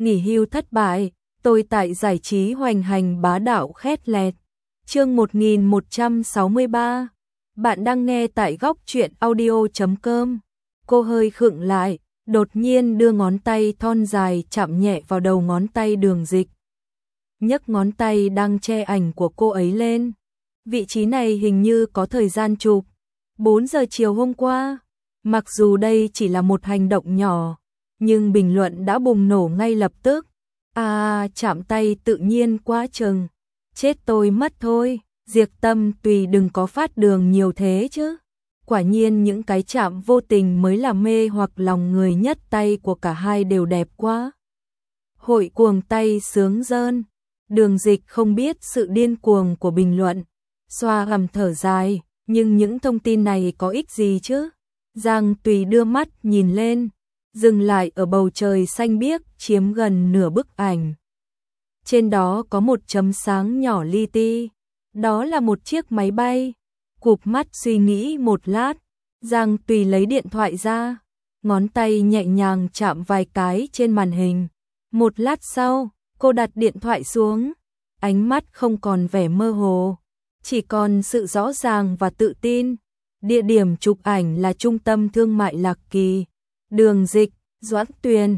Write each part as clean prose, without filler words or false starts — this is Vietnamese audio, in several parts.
nghỉ hưu thất bại, tôi tại giải trí hoành hành bá đạo khét lẹt. Chương 1163. Bạn đang nghe tại góc truyện audio.com. Cô hơi khựng lại, đột nhiên đưa ngón tay thon dài chạm nhẹ vào đầu ngón tay Đường Dịch. Nhấc ngón tay đang che ảnh của cô ấy lên. Vị trí này hình như có thời gian chụp 4 giờ chiều hôm qua. Mặc dù đây chỉ là một hành động nhỏ, nhưng bình luận đã bùng nổ ngay lập tức. Chạm tay tự nhiên quá chừng. Chết tôi mất thôi, Diệp Tâm tùy đừng có phát đường nhiều thế chứ. Quả nhiên những cái chạm vô tình mới là mê hoặc lòng người nhất, tay của cả hai đều đẹp quá. Hội cuồng tay sướng rơn. Đường Dịch không biết sự điên cuồng của bình luận, xoa hầm thở dài, nhưng những thông tin này có ích gì chứ? Giang Tùy đưa mắt nhìn lên, dừng lại ở bầu trời xanh biếc chiếm gần nửa bức ảnh. Trên đó có một chấm sáng nhỏ li ti, đó là một chiếc máy bay. Cụp mắt suy nghĩ một lát, Giang Tùy lấy điện thoại ra, ngón tay nhẹ nhàng chạm vài cái trên màn hình. Một lát sau, cô đặt điện thoại xuống, ánh mắt không còn vẻ mơ hồ, chỉ còn sự rõ ràng và tự tin. Địa điểm chụp ảnh là trung tâm thương mại Lạc Kỳ. Đường Dịch, Doãn Tuyền,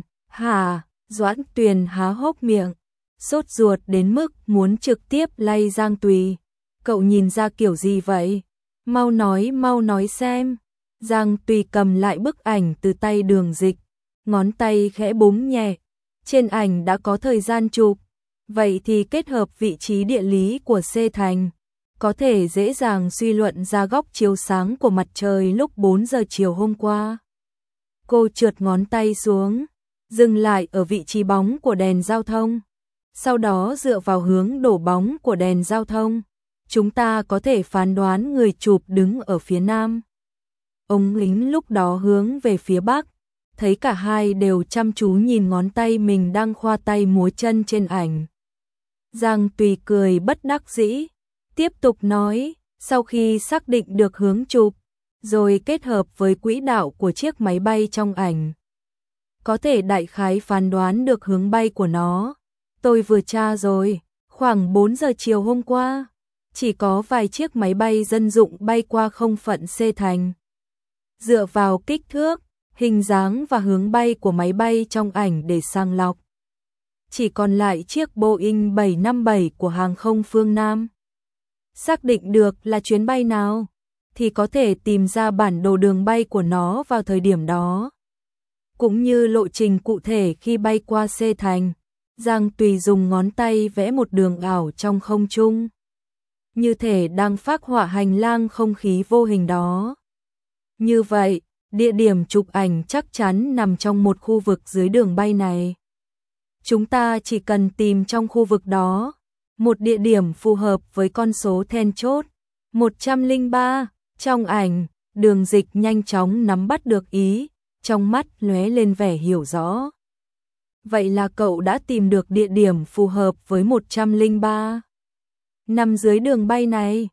Doãn Tuyền há hốc miệng, sốt ruột đến mức muốn trực tiếp lay Giang Tùy. Cậu nhìn ra kiểu gì vậy? Mau nói xem. Giang Tùy cầm lại bức ảnh từ tay Đường Dịch, ngón tay khẽ búng nhẹ. Trên ảnh đã có thời gian chụp, vậy thì kết hợp vị trí địa lý của C thành, có thể dễ dàng suy luận ra góc chiếu sáng của mặt trời lúc 4 giờ chiều hôm qua. Cô trượt ngón tay xuống, dừng lại ở vị trí bóng của đèn giao thông. Sau đó dựa vào hướng đổ bóng của đèn giao thông, chúng ta có thể phán đoán người chụp đứng ở phía nam. Ống kính lúc đó hướng về phía bắc, thấy cả hai đều chăm chú nhìn ngón tay mình đang khoa tay múa chân trên ảnh. Giang Tùy cười bất đắc dĩ, tiếp tục nói, sau khi xác định được hướng chụp, rồi kết hợp với quỹ đạo của chiếc máy bay trong ảnh, có thể đại khái phán đoán được hướng bay của nó. Tôi vừa tra rồi, khoảng 4 giờ chiều hôm qua, chỉ có vài chiếc máy bay dân dụng bay qua không phận C thành. Dựa vào kích thước, hình dáng và hướng bay của máy bay trong ảnh để sàng lọc, chỉ còn lại chiếc Boeing 757 của hàng không phương Nam. Xác định được là chuyến bay nào, thì có thể tìm ra bản đồ đường bay của nó vào thời điểm đó, cũng như lộ trình cụ thể khi bay qua C thành. Giang Tùy dùng ngón tay vẽ một đường ảo trong không trung, như thể đang phác họa hành lang không khí vô hình đó. Như vậy, địa điểm chụp ảnh chắc chắn nằm trong một khu vực dưới đường bay này. Chúng ta chỉ cần tìm trong khu vực đó một địa điểm phù hợp với con số then chốt 103. Trong ảnh, Đường Dịch nhanh chóng nắm bắt được ý, trong mắt lóe lên vẻ hiểu rõ. Vậy là cậu đã tìm được địa điểm phù hợp với 103 nằm dưới đường bay này?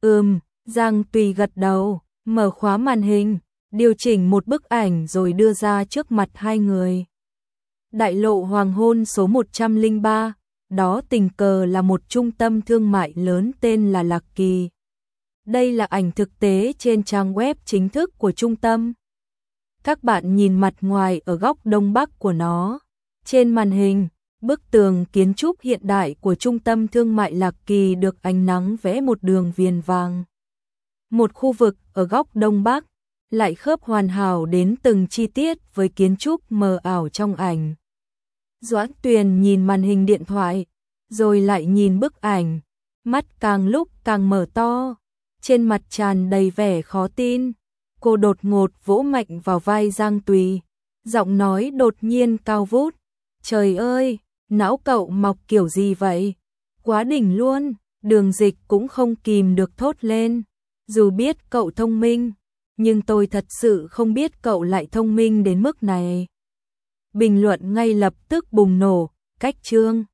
Giang Tùy gật đầu, mở khóa màn hình, điều chỉnh một bức ảnh rồi đưa ra trước mặt hai người. Đại lộ hoàng hôn số 103, đó tình cờ là một trung tâm thương mại lớn tên là Lạc Kỳ. Đây là ảnh thực tế trên trang web chính thức của trung tâm. Các bạn nhìn mặt ngoài ở góc đông bắc của nó. Trên màn hình, bức tường kiến trúc hiện đại của trung tâm thương mại Lạc Kỳ được ánh nắng vẽ một đường viền vàng. Một khu vực ở góc đông bắc lại khớp hoàn hảo đến từng chi tiết với kiến trúc mờ ảo trong ảnh. Doãn Tuyền nhìn màn hình điện thoại, rồi lại nhìn bức ảnh, mắt càng lúc càng mở to, trên mặt tràn đầy vẻ khó tin. Cô đột ngột vỗ mạnh vào vai Giang Tùy, giọng nói đột nhiên cao vút. Trời ơi, não cậu mọc kiểu gì vậy? Quá đỉnh luôn. Đường Dịch cũng không kìm được thốt lên. Dù biết cậu thông minh, nhưng tôi thật sự không biết cậu lại thông minh đến mức này. Bình luận ngay lập tức bùng nổ, cách chương.